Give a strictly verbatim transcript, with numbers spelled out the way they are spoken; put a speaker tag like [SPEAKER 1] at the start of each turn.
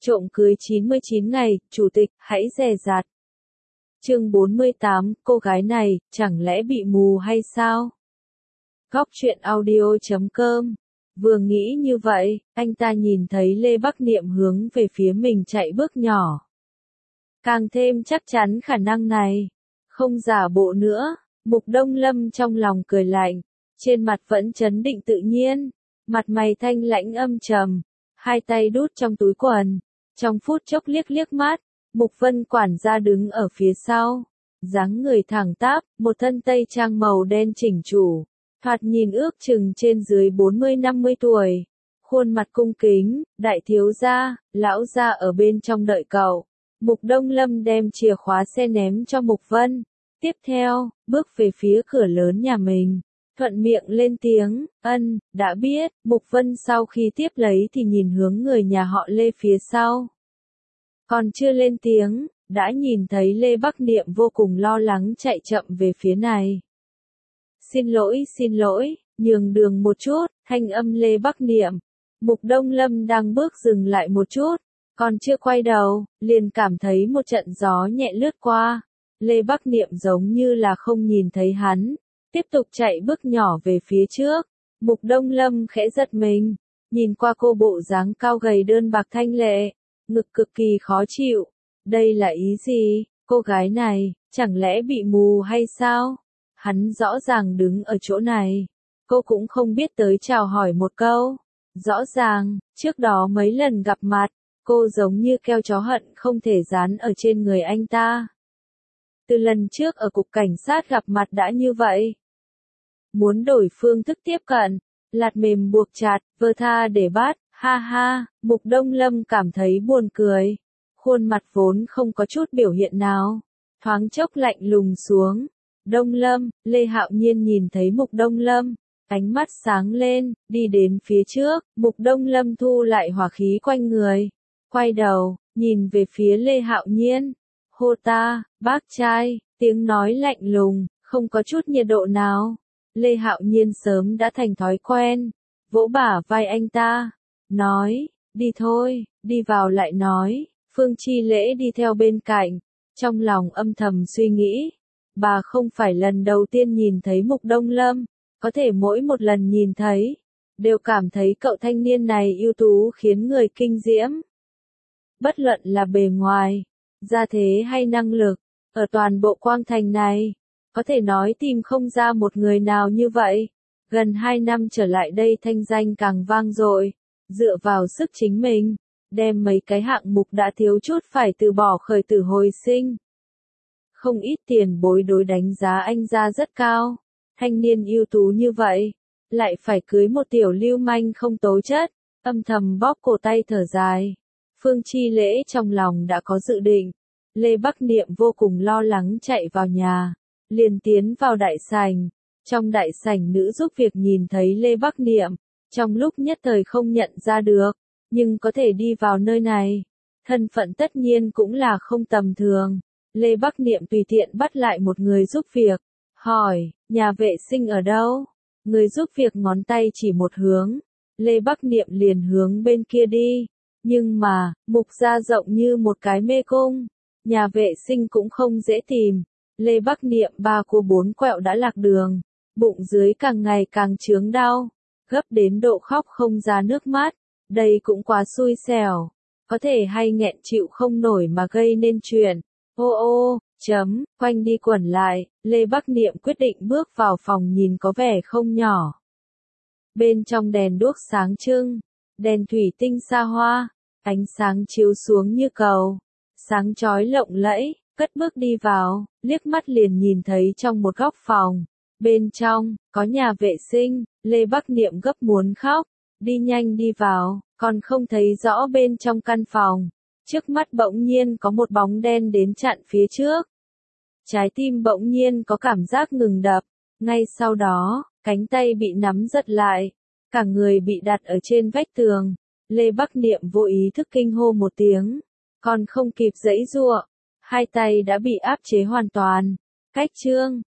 [SPEAKER 1] Trộm cưới chín mươi chín ngày, chủ tịch, hãy dè dặt. Chương bốn mươi tám, cô gái này, chẳng lẽ bị mù hay sao? Góc truyện audio chấm com. Vừa nghĩ như vậy, anh ta nhìn thấy Lê Bắc Niệm hướng về phía mình chạy bước nhỏ. Càng thêm chắc chắn khả năng này. Không giả bộ nữa, Mục Đông Lâm trong lòng cười lạnh, trên mặt vẫn trấn định tự nhiên, mặt mày thanh lãnh âm trầm, hai tay đút trong túi quần. Trong phút chốc liếc liếc mắt, Mục Vân quản gia đứng ở phía sau, dáng người thẳng tắp, một thân tây trang màu đen chỉnh chủ, thoạt nhìn ước chừng trên dưới bốn mươi năm mươi tuổi, khuôn mặt cung kính, đại thiếu gia, lão gia ở bên trong đợi cậu. Mục Đông Lâm đem chìa khóa xe ném cho Mục Vân, tiếp theo, bước về phía cửa lớn nhà mình, thuận miệng lên tiếng, ân, đã biết. Mục Vân sau khi tiếp lấy thì nhìn hướng người nhà họ Lê phía sau. Còn chưa lên tiếng, đã nhìn thấy Lê Bắc Niệm vô cùng lo lắng chạy chậm về phía này. Xin lỗi, xin lỗi, nhường đường một chút, thanh âm Lê Bắc Niệm. Mục Đông Lâm đang bước dừng lại một chút, còn chưa quay đầu, liền cảm thấy một trận gió nhẹ lướt qua. Lê Bắc Niệm giống như là không nhìn thấy hắn, tiếp tục chạy bước nhỏ về phía trước. Mục Đông Lâm khẽ giật mình, nhìn qua cô bộ dáng cao gầy đơn bạc thanh lệ, ngực cực kỳ khó chịu. Đây là ý gì? Cô gái này, chẳng lẽ bị mù hay sao? Hắn rõ ràng đứng ở chỗ này, cô cũng không biết tới chào hỏi một câu. Rõ ràng, trước đó mấy lần gặp mặt, cô giống như keo chó hận không thể dán ở trên người anh ta. Từ lần trước ở cục cảnh sát gặp mặt đã như vậy. Muốn đổi phương thức tiếp cận, lạt mềm buộc chặt, vơ tha để bắt, ha ha. Mục Đông Lâm cảm thấy buồn cười, khuôn mặt vốn không có chút biểu hiện nào, thoáng chốc lạnh lùng xuống. Đông Lâm, Lê Hạo Nhiên nhìn thấy Mục Đông Lâm, ánh mắt sáng lên, đi đến phía trước. Mục Đông Lâm thu lại hỏa khí quanh người, quay đầu, nhìn về phía Lê Hạo Nhiên. Hô ta, bác trai, tiếng nói lạnh lùng, không có chút nhiệt độ nào. Lê Hạo Nhiên sớm đã thành thói quen, vỗ bả vai anh ta, nói, đi thôi, đi vào lại nói. Phương Chi Lễ đi theo bên cạnh, trong lòng âm thầm suy nghĩ, bà không phải lần đầu tiên nhìn thấy Mục Đông Lâm, có thể mỗi một lần nhìn thấy, đều cảm thấy cậu thanh niên này ưu tú khiến người kinh diễm. Bất luận là bề ngoài, gia thế hay năng lực, ở toàn bộ Quang Thành này, có thể nói tìm không ra một người nào như vậy. Gần hai năm trở lại đây thanh danh càng vang dội, dựa vào sức chính mình, đem mấy cái hạng mục đã thiếu chút phải từ bỏ khởi tử hồi sinh. Không ít tiền bối đối đánh giá anh ra rất cao, thanh niên ưu tú như vậy, lại phải cưới một tiểu lưu manh không tố chất, âm thầm bóp cổ tay thở dài. Phương Chi Lễ trong lòng đã có dự định, Lê Bắc Niệm vô cùng lo lắng chạy vào nhà, liền tiến vào đại sảnh. Trong đại sảnh nữ giúp việc nhìn thấy Lê Bắc Niệm, trong lúc nhất thời không nhận ra được, nhưng có thể đi vào nơi này, thân phận tất nhiên cũng là không tầm thường. Lê Bắc Niệm tùy tiện bắt lại một người giúp việc, hỏi, nhà vệ sinh ở đâu? Người giúp việc ngón tay chỉ một hướng, Lê Bắc Niệm liền hướng bên kia đi, nhưng mà, Mục gia rộng như một cái mê cung, nhà vệ sinh cũng không dễ tìm. Lê Bắc Niệm ba cua bốn quẹo đã lạc đường, bụng dưới càng ngày càng chướng đau, gấp đến độ khóc không ra nước mắt. Đây cũng quá xui xẻo, có thể hay nghẹn chịu không nổi mà gây nên chuyện. Ô ô, chấm, quanh đi quẩn lại, Lê Bắc Niệm quyết định bước vào phòng nhìn có vẻ không nhỏ. Bên trong đèn đuốc sáng trưng, đèn thủy tinh xa hoa, ánh sáng chiếu xuống như cầu, sáng chói lộng lẫy. Cất bước đi vào, liếc mắt liền nhìn thấy trong một góc phòng, bên trong, có nhà vệ sinh. Lê Bắc Niệm gấp muốn khóc, đi nhanh đi vào, còn không thấy rõ bên trong căn phòng. Trước mắt bỗng nhiên có một bóng đen đến chặn phía trước. Trái tim bỗng nhiên có cảm giác ngừng đập, ngay sau đó, cánh tay bị nắm giật lại, cả người bị đặt ở trên vách tường. Lê Bắc Niệm vô ý thức kinh hô một tiếng, còn không kịp giãy giụa, hai tay đã bị áp chế hoàn toàn. Cách chương